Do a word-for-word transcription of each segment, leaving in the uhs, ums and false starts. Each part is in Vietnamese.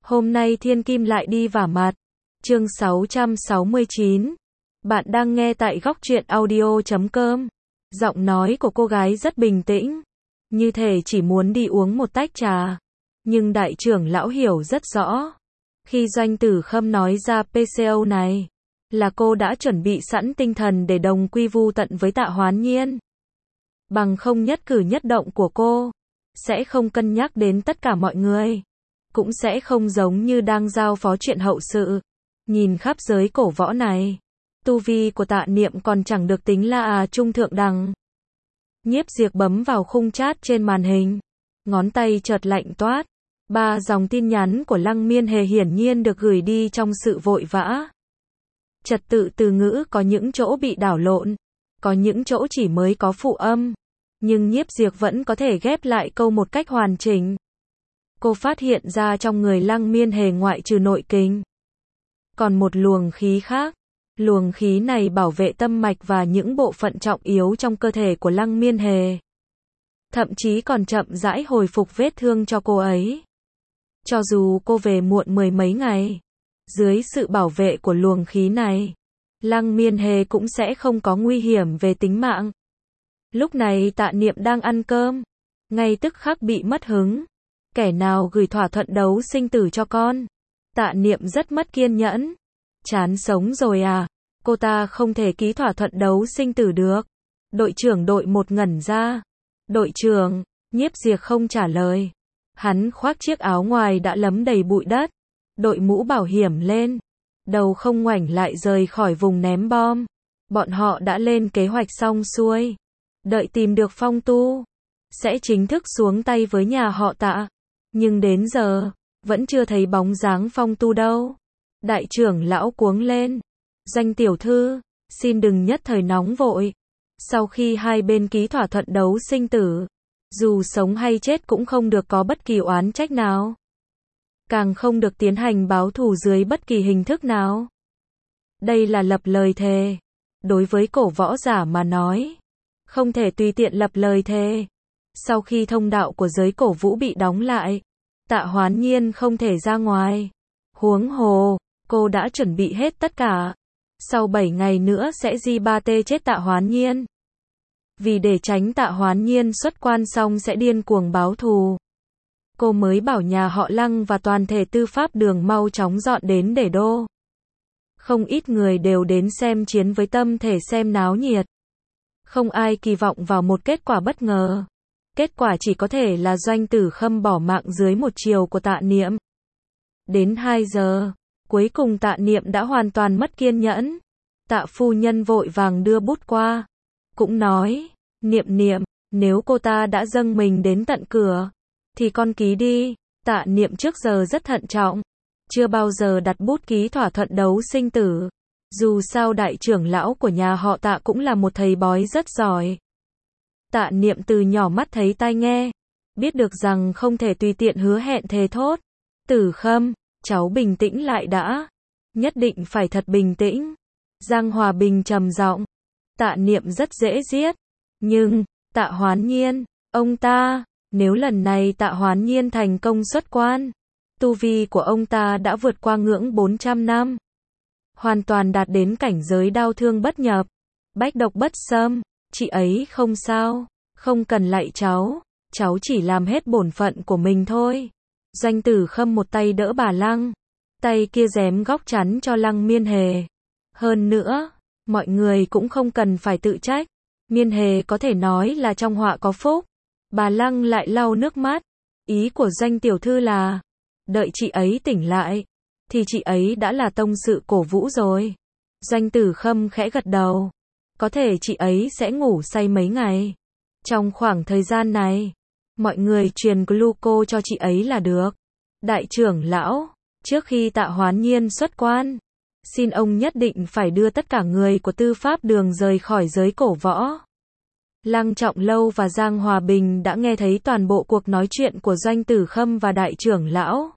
Hôm nay thiên kim lại đi vả mặt. Chương sáu trăm sáu mươi chín. Bạn đang nghe tại góc truyện audio chấm com. Giọng nói của cô gái rất bình tĩnh, như thể chỉ muốn đi uống một tách trà. Nhưng đại trưởng lão hiểu rất rõ. Khi Doanh Tử Khâm nói ra pê xê o này, là cô đã chuẩn bị sẵn tinh thần để đồng quy vu tận với Tạ Hoán Nhiên. Bằng không nhất cử nhất động của cô sẽ không cân nhắc đến tất cả mọi người, cũng sẽ không giống như đang giao phó chuyện hậu sự. Nhìn khắp giới cổ võ này, tu vi của Tạ Niệm còn chẳng được tính là à trung thượng đẳng. Nhiếp Diệp bấm vào khung chat trên màn hình, ngón tay chợt lạnh toát. Ba dòng tin nhắn của Lăng Miên Hề hiển nhiên được gửi đi trong sự vội vã. Trật tự từ ngữ có những chỗ bị đảo lộn, có những chỗ chỉ mới có phụ âm, nhưng Nhiếp Diệp vẫn có thể ghép lại câu một cách hoàn chỉnh. Cô phát hiện ra trong người Lăng Miên Hề ngoại trừ nội kình, còn một luồng khí khác. Luồng khí này bảo vệ tâm mạch và những bộ phận trọng yếu trong cơ thể của Lăng Miên Hề. Thậm chí còn chậm rãi hồi phục vết thương cho cô ấy. Cho dù cô về muộn mười mấy ngày, dưới sự bảo vệ của luồng khí này, Lăng Miên Hề cũng sẽ không có nguy hiểm về tính mạng. Lúc này Tạ Niệm đang ăn cơm, ngay tức khắc bị mất hứng. Kẻ nào gửi thỏa thuận đấu sinh tử cho con? Tạ Niệm rất mất kiên nhẫn. Chán sống rồi à? Cô ta không thể ký thỏa thuận đấu sinh tử được. Đội trưởng đội một ngẩn ra. Đội trưởng, Nhiếp Diệp không trả lời. Hắn khoác chiếc áo ngoài đã lấm đầy bụi đất, đội mũ bảo hiểm lên, đầu không ngoảnh lại rời khỏi vùng ném bom. Bọn họ đã lên kế hoạch xong xuôi, đợi tìm được Phong Tu, sẽ chính thức xuống tay với nhà họ Tạ. Nhưng đến giờ, vẫn chưa thấy bóng dáng Phong Tu đâu. Đại trưởng lão cuống lên. Doanh tiểu thư, xin đừng nhất thời nóng vội. Sau khi hai bên ký thỏa thuận đấu sinh tử, dù sống hay chết cũng không được có bất kỳ oán trách nào. Càng không được tiến hành báo thù dưới bất kỳ hình thức nào. Đây là lập lời thề. Đối với cổ võ giả mà nói, không thể tùy tiện lập lời thề. Sau khi thông đạo của giới cổ vũ bị đóng lại, Tạ Hoán Nhiên không thể ra ngoài. Huống hồ, cô đã chuẩn bị hết tất cả. Sau bảy ngày nữa sẽ gi ba tê chết Tạ Hoán Nhiên. Vì để tránh Tạ Hoán Nhiên xuất quan xong sẽ điên cuồng báo thù, cô mới bảo nhà họ Lăng và toàn thể tư pháp đường mau chóng dọn đến để đô. Không ít người đều đến xem chiến với tâm thể xem náo nhiệt. Không ai kỳ vọng vào một kết quả bất ngờ. Kết quả chỉ có thể là Doanh Tử Khâm bỏ mạng dưới một chiều của Tạ Niệm. Đến hai giờ, cuối cùng Tạ Niệm đã hoàn toàn mất kiên nhẫn. Tạ phu nhân vội vàng đưa bút qua, cũng nói, Niệm Niệm, nếu cô ta đã dâng mình đến tận cửa, thì con ký đi. Tạ Niệm trước giờ rất thận trọng, chưa bao giờ đặt bút ký thỏa thuận đấu sinh tử. Dù sao đại trưởng lão của nhà họ Tạ cũng là một thầy bói rất giỏi. Tạ Niệm từ nhỏ mắt thấy tai nghe, biết được rằng không thể tùy tiện hứa hẹn thề thốt. Tử Khâm, cháu bình tĩnh lại đã. Nhất định phải thật bình tĩnh. Giang Hòa Bình trầm giọng. Tạ Niệm rất dễ giết. Nhưng, Tạ Hoán Nhiên, ông ta, nếu lần này Tạ Hoán Nhiên thành công xuất quan, tu vi của ông ta đã vượt qua ngưỡng bốn trăm năm. Hoàn toàn đạt đến cảnh giới đao thương bất nhập, bách độc bất xâm. Chị ấy không sao, không cần lạy cháu, cháu chỉ làm hết bổn phận của mình thôi. Doanh Tử Khâm một tay đỡ bà Lăng, tay kia giém góc chắn cho Lăng Miên Hề. Hơn nữa, mọi người cũng không cần phải tự trách. Miên Hề có thể nói là trong họa có phúc. Bà Lăng lại lau nước mắt. Ý của Doanh tiểu thư là, đợi chị ấy tỉnh lại, thì chị ấy đã là tông sự cổ vũ rồi. Doanh Tử Khâm khẽ gật đầu. Có thể chị ấy sẽ ngủ say mấy ngày. Trong khoảng thời gian này, mọi người truyền gluco cho chị ấy là được. Đại trưởng lão, trước khi Tạ Hoán Nhiên xuất quan, xin ông nhất định phải đưa tất cả người của tư pháp đường rời khỏi giới cổ võ. Lăng Trọng Lâu và Giang Hòa Bình đã nghe thấy toàn bộ cuộc nói chuyện của Doanh Tử Khâm và đại trưởng lão.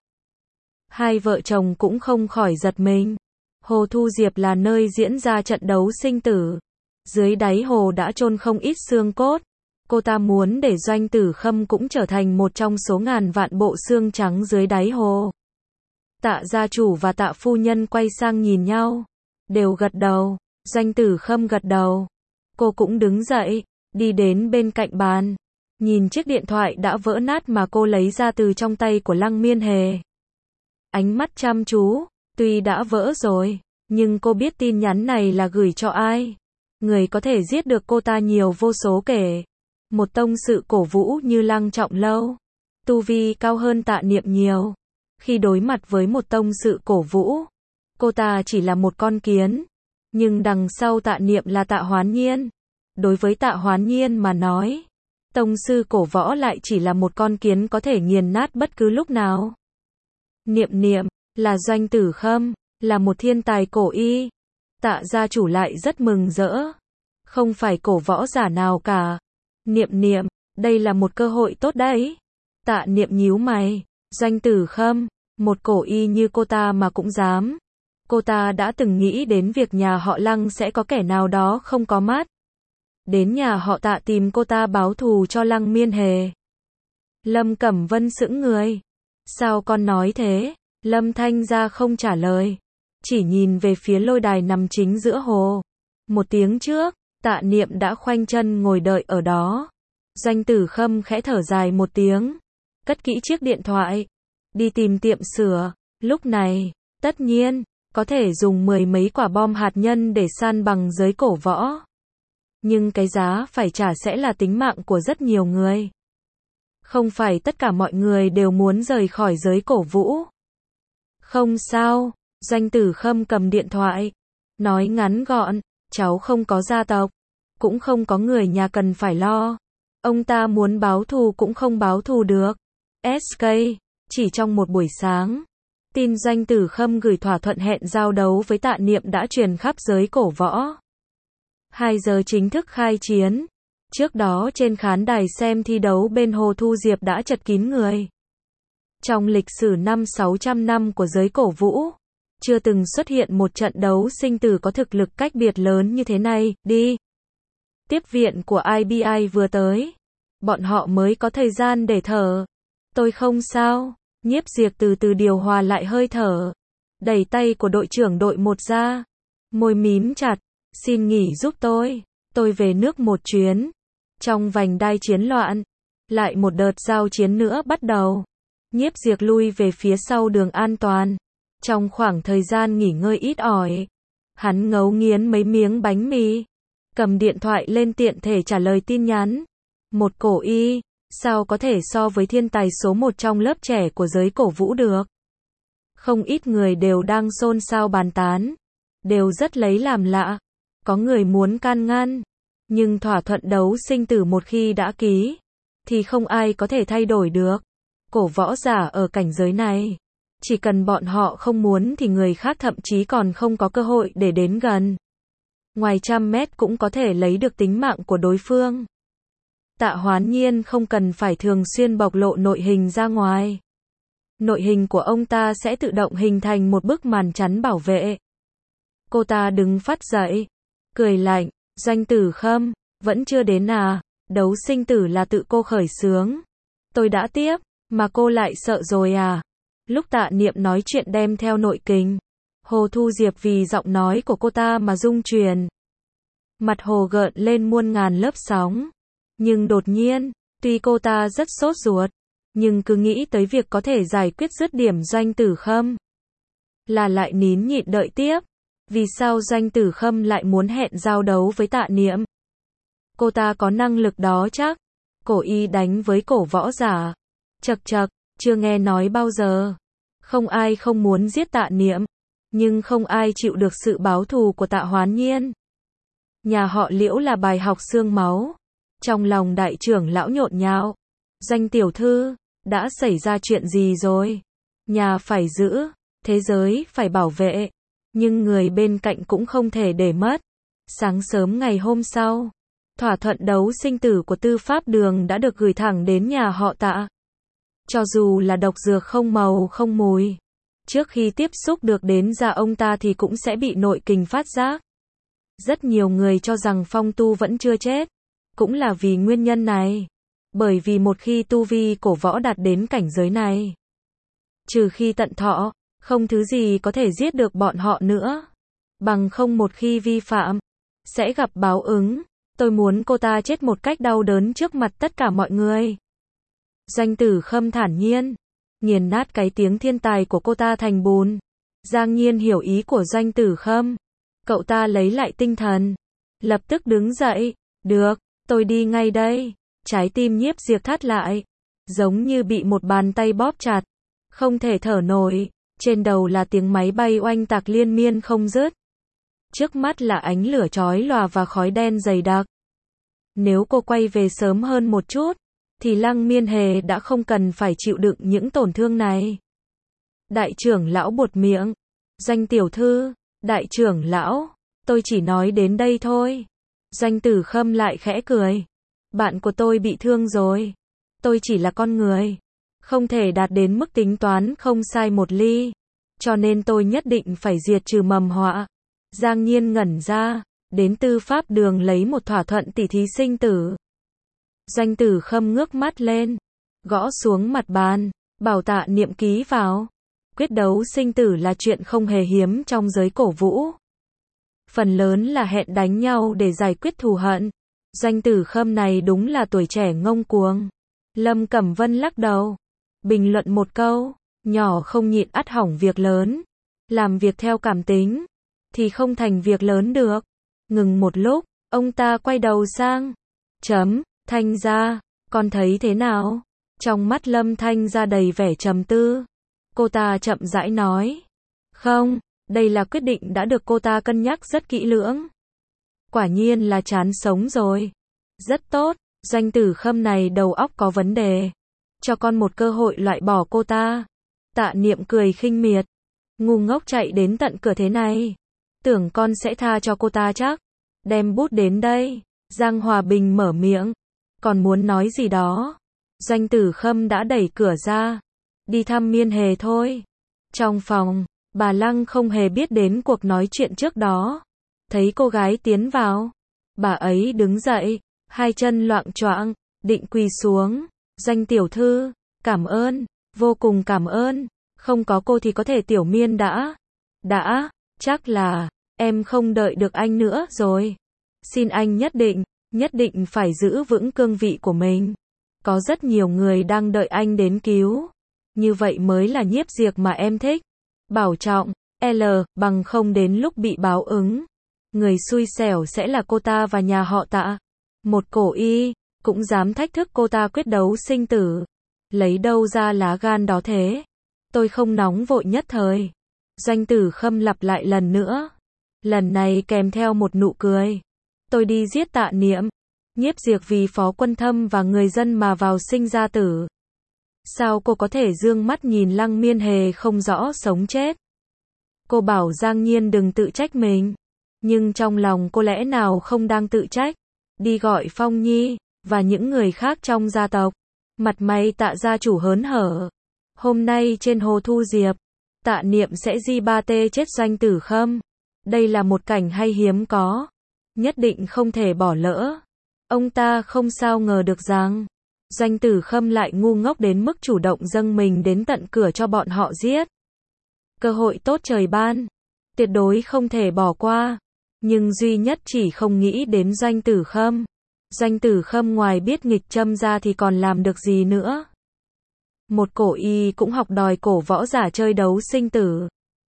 Hai vợ chồng cũng không khỏi giật mình. Hồ Thu Diệp là nơi diễn ra trận đấu sinh tử. Dưới đáy hồ đã chôn không ít xương cốt. Cô ta muốn để Doanh Tử Khâm cũng trở thành một trong số ngàn vạn bộ xương trắng dưới đáy hồ. Tạ gia chủ và Tạ phu nhân quay sang nhìn nhau, đều gật đầu. Doanh Tử Khâm gật đầu. Cô cũng đứng dậy, đi đến bên cạnh bàn, nhìn chiếc điện thoại đã vỡ nát mà cô lấy ra từ trong tay của Lăng Miên Hề. Ánh mắt chăm chú, tuy đã vỡ rồi, nhưng cô biết tin nhắn này là gửi cho ai. Người có thể giết được cô ta nhiều vô số kể. Một tông sự cổ vũ như Lăng Trọng Lâu, tu vi cao hơn Tạ Niệm nhiều. Khi đối mặt với một tông sự cổ vũ, cô ta chỉ là một con kiến. Nhưng đằng sau Tạ Niệm là Tạ Hoán Nhiên. Đối với Tạ Hoán Nhiên mà nói, tông sư cổ võ lại chỉ là một con kiến có thể nghiền nát bất cứ lúc nào. Niệm Niệm, là Doanh Tử Khâm, là một thiên tài cổ y. Tạ gia chủ lại rất mừng rỡ. Không phải cổ võ giả nào cả. Niệm Niệm, đây là một cơ hội tốt đấy. Tạ Niệm nhíu mày. Doanh Tử Khâm, một cổ y như cô ta mà cũng dám. Cô ta đã từng nghĩ đến việc nhà họ Lăng sẽ có kẻ nào đó không có mắt. Đến nhà họ Tạ tìm cô ta báo thù cho Lăng Miên Hề. Lâm Cẩm Vân sững người. Sao con nói thế? Lâm Thanh Gia không trả lời, chỉ nhìn về phía lôi đài nằm chính giữa hồ. Một tiếng trước, Tạ Niệm đã khoanh chân ngồi đợi ở đó. Doanh Tử Khâm khẽ thở dài một tiếng, cất kỹ chiếc điện thoại, đi tìm tiệm sửa. Lúc này, tất nhiên, có thể dùng mười mấy quả bom hạt nhân để san bằng giới cổ võ. Nhưng cái giá phải trả sẽ là tính mạng của rất nhiều người. Không phải tất cả mọi người đều muốn rời khỏi giới cổ vũ. Không sao, Doanh Tử Khâm cầm điện thoại, nói ngắn gọn, cháu không có gia tộc, cũng không có người nhà cần phải lo. Ông ta muốn báo thù cũng không báo thù được. ét ca, chỉ trong một buổi sáng, tin Doanh Tử Khâm gửi thỏa thuận hẹn giao đấu với Tạ Niệm đã truyền khắp giới cổ võ. hai giờ chính thức khai chiến. Trước đó trên khán đài xem thi đấu bên Hồ Thu Diệp đã chật kín người. Trong lịch sử năm sáu trăm năm của giới cổ vũ, chưa từng xuất hiện một trận đấu sinh tử có thực lực cách biệt lớn như thế này. Đi. Tiếp viện của i bê i vừa tới. Bọn họ mới có thời gian để thở. Tôi không sao. Nhiếp Diệp từ từ điều hòa lại hơi thở. Đẩy tay của đội trưởng đội một ra. Môi mím chặt. Xin nghỉ giúp tôi. Tôi về nước một chuyến. Trong vành đai chiến loạn, lại một đợt giao chiến nữa bắt đầu. Nhiếp Diệp lui về phía sau đường an toàn. Trong khoảng thời gian nghỉ ngơi ít ỏi, hắn ngấu nghiến mấy miếng bánh mì, cầm điện thoại lên tiện thể trả lời tin nhắn. Một cổ y, sao có thể so với thiên tài số một trong lớp trẻ của giới cổ vũ được? Không ít người đều đang xôn xao bàn tán, đều rất lấy làm lạ. Có người muốn can ngăn, nhưng thỏa thuận đấu sinh tử một khi đã ký, thì không ai có thể thay đổi được. Cổ võ giả ở cảnh giới này, chỉ cần bọn họ không muốn thì người khác thậm chí còn không có cơ hội để đến gần. Ngoài trăm mét cũng có thể lấy được tính mạng của đối phương. Tạ Hoán Nhiên không cần phải thường xuyên bộc lộ nội hình ra ngoài. Nội hình của ông ta sẽ tự động hình thành một bức màn chắn bảo vệ. Cô ta đứng phắt dậy, cười lạnh. Doanh Tử Khâm, vẫn chưa đến à? Đấu sinh tử là tự cô khởi xướng. Tôi đã tiếp, mà cô lại sợ rồi à? Lúc Tạ Niệm nói chuyện đem theo nội kình, Hồ Thu Diệp vì giọng nói của cô ta mà rung chuyển. Mặt hồ gợn lên muôn ngàn lớp sóng. Nhưng đột nhiên, tuy cô ta rất sốt ruột, nhưng cứ nghĩ tới việc có thể giải quyết dứt điểm Doanh Tử Khâm, là lại nín nhịn đợi tiếp. Vì sao Doanh Tử Khâm lại muốn hẹn giao đấu với Tạ Niệm? Cô ta có năng lực đó chắc. Cổ y đánh với cổ võ giả. Chậc chậc, chưa nghe nói bao giờ. Không ai không muốn giết Tạ Niệm, nhưng không ai chịu được sự báo thù của Tạ Hoán Nhiên. Nhà họ Liễu là bài học xương máu. Trong lòng đại trưởng lão nhộn nhạo. Doanh tiểu thư, đã xảy ra chuyện gì rồi? Nhà phải giữ, thế giới phải bảo vệ. Nhưng người bên cạnh cũng không thể để mất. Sáng sớm ngày hôm sau, thỏa thuận đấu sinh tử của Tư Pháp Đường đã được gửi thẳng đến nhà họ Tạ. Cho dù là độc dược không màu không mùi, trước khi tiếp xúc được đến da ông ta thì cũng sẽ bị nội kình phát giác. Rất nhiều người cho rằng Phong Tu vẫn chưa chết, cũng là vì nguyên nhân này. Bởi vì một khi tu vi cổ võ đạt đến cảnh giới này, trừ khi tận thọ, Không thứ gì có thể giết được bọn họ nữa. Bằng không một khi vi phạm, sẽ gặp báo ứng. Tôi muốn cô ta chết một cách đau đớn trước mặt tất cả mọi người. Doanh Tử Khâm thản nhiên, nghiền nát cái tiếng thiên tài của cô ta thành bùn. Giang Nhiên hiểu ý của Doanh Tử Khâm. Cậu ta lấy lại tinh thần, lập tức đứng dậy. Được, tôi đi ngay đây. Trái tim Nhiếp Diệp thắt lại, giống như bị một bàn tay bóp chặt, không thể thở nổi. Trên đầu là tiếng máy bay oanh tạc liên miên không dứt. Trước mắt là ánh lửa chói lòa và khói đen dày đặc. Nếu cô quay về sớm hơn một chút, thì Lăng Miên Hề đã không cần phải chịu đựng những tổn thương này. Đại trưởng lão buột miệng. Doanh tiểu thư, đại trưởng lão, tôi chỉ nói đến đây thôi. Doanh Tử Khâm lại khẽ cười. Bạn của tôi bị thương rồi. Tôi chỉ là con người, không thể đạt đến mức tính toán không sai một ly. Cho nên tôi nhất định phải diệt trừ mầm họa. Giang Nhiên ngẩn ra, đến tư pháp đường lấy một thỏa thuận tỉ thí sinh tử. Doanh Tử Khâm ngước mắt lên, gõ xuống mặt bàn, bảo Tạ Niệm ký vào. Quyết đấu sinh tử là chuyện không hề hiếm trong giới cổ vũ. Phần lớn là hẹn đánh nhau để giải quyết thù hận. Doanh Tử Khâm này đúng là tuổi trẻ ngông cuồng. Lâm Cẩm Vân lắc đầu, bình luận một câu, nhỏ không nhịn ắt hỏng việc lớn. Làm việc theo cảm tính, thì không thành việc lớn được. Ngừng một lúc, ông ta quay đầu sang. Chấm, Thanh gia, con thấy thế nào? Trong mắt Lâm Thanh gia đầy vẻ trầm tư. Cô ta chậm rãi nói. Không, đây là quyết định đã được cô ta cân nhắc rất kỹ lưỡng. Quả nhiên là chán sống rồi. Rất tốt, Doanh Tử Khâm này đầu óc có vấn đề. Cho con một cơ hội loại bỏ cô ta. Tạ Niệm cười khinh miệt. Ngu ngốc chạy đến tận cửa thế này. Tưởng con sẽ tha cho cô ta chắc. Đem bút đến đây. Giang Hòa Bình mở miệng. Còn muốn nói gì đó. Doanh Tử Khâm đã đẩy cửa ra. Đi thăm Miên Hề thôi. Trong phòng, bà Lăng không hề biết đến cuộc nói chuyện trước đó. Thấy cô gái tiến vào, bà ấy đứng dậy, hai chân loạng choạng, định quỳ xuống. Doanh tiểu thư, cảm ơn, vô cùng cảm ơn. Không có cô thì có thể Tiểu Miên đã. Đã, chắc là, em không đợi được anh nữa rồi. Xin anh nhất định, nhất định phải giữ vững cương vị của mình. Có rất nhiều người đang đợi anh đến cứu. Như vậy mới là Nhiếp Diệp mà em thích. Bảo trọng, L, bằng không đến lúc bị báo ứng. Người xui xẻo sẽ là cô ta và nhà họ Tạ. Một cổ y, cũng dám thách thức cô ta quyết đấu sinh tử. Lấy đâu ra lá gan đó thế? Tôi không nóng vội nhất thời. Doanh Tử Khâm lặp lại lần nữa. Lần này kèm theo một nụ cười. Tôi đi giết Tạ Niệm. Nhiếp Diệp vì Phó Quân Thâm và người dân mà vào sinh ra tử. Sao cô có thể dương mắt nhìn Lăng Miên Hề không rõ sống chết? Cô bảo Giang Nhiên đừng tự trách mình. Nhưng trong lòng cô lẽ nào không đang tự trách? Đi gọi Phong Nhi, và những người khác trong gia tộc. Mặt mày Tạ gia chủ hớn hở. Hôm nay trên Hồ Thu Diệp, Tạ Niệm sẽ di ba tê chết Doanh Tử Khâm. Đây là một cảnh hay hiếm có. Nhất định không thể bỏ lỡ. Ông ta không sao ngờ được rằng Doanh Tử Khâm lại ngu ngốc đến mức chủ động dâng mình đến tận cửa cho bọn họ giết. Cơ hội tốt trời ban, tuyệt đối không thể bỏ qua. Nhưng duy nhất chỉ không nghĩ đến Doanh Tử Khâm. Doanh Tử Khâm ngoài biết nghịch châm ra thì còn làm được gì nữa. Một cổ y cũng học đòi cổ võ giả chơi đấu sinh tử.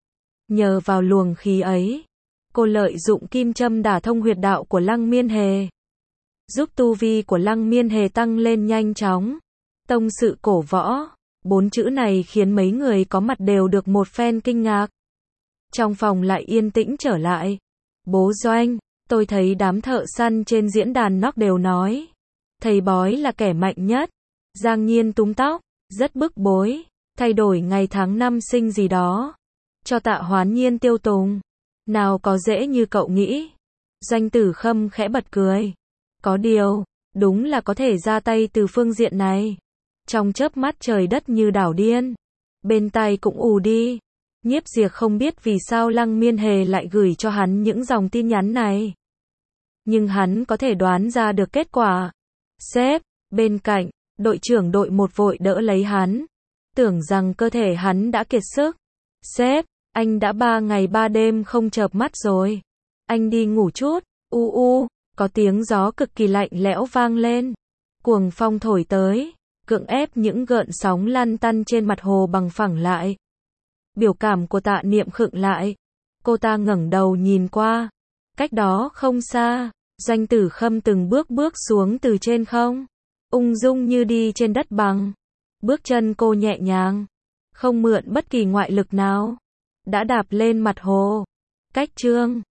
Nhờ vào luồng khí ấy, cô lợi dụng kim châm đả thông huyệt đạo của Lăng Miên Hề, giúp tu vi của Lăng Miên Hề tăng lên nhanh chóng. Tông sự cổ võ, bốn chữ này khiến mấy người có mặt đều được một phen kinh ngạc. Trong phòng lại yên tĩnh trở lại. Bố Doanh, tôi thấy đám thợ săn trên diễn đàn nóc đều nói, thầy bói là kẻ mạnh nhất. Giang Nhiên túm tóc, rất bức bối, thay đổi ngày tháng năm sinh gì đó, cho Tạ Hoán Nhiên tiêu tùng. Nào có dễ như cậu nghĩ. Doanh Tử Khâm khẽ bật cười. Có điều, đúng là có thể ra tay từ phương diện này. Trong chớp mắt trời đất như đảo điên. Bên tai cũng ù đi. Nhiếp Diệp không biết vì sao Lăng Miên Hề lại gửi cho hắn những dòng tin nhắn này. Nhưng hắn có thể đoán ra được kết quả. Sếp, bên cạnh, đội trưởng đội một vội đỡ lấy hắn. Tưởng rằng cơ thể hắn đã kiệt sức. Sếp, anh đã ba ngày ba đêm không chợp mắt rồi. Anh đi ngủ chút. U u, có tiếng gió cực kỳ lạnh lẽo vang lên. Cuồng phong thổi tới, cưỡng ép những gợn sóng lăn tăn trên mặt hồ bằng phẳng lại. Biểu cảm của Tạ Niệm khựng lại. Cô ta ngẩng đầu nhìn qua. Cách đó không xa, Doanh Tử Khâm từng bước bước xuống từ trên không. Ung dung như đi trên đất bằng. Bước chân cô nhẹ nhàng, không mượn bất kỳ ngoại lực nào. Đã đạp lên mặt hồ. Cách chương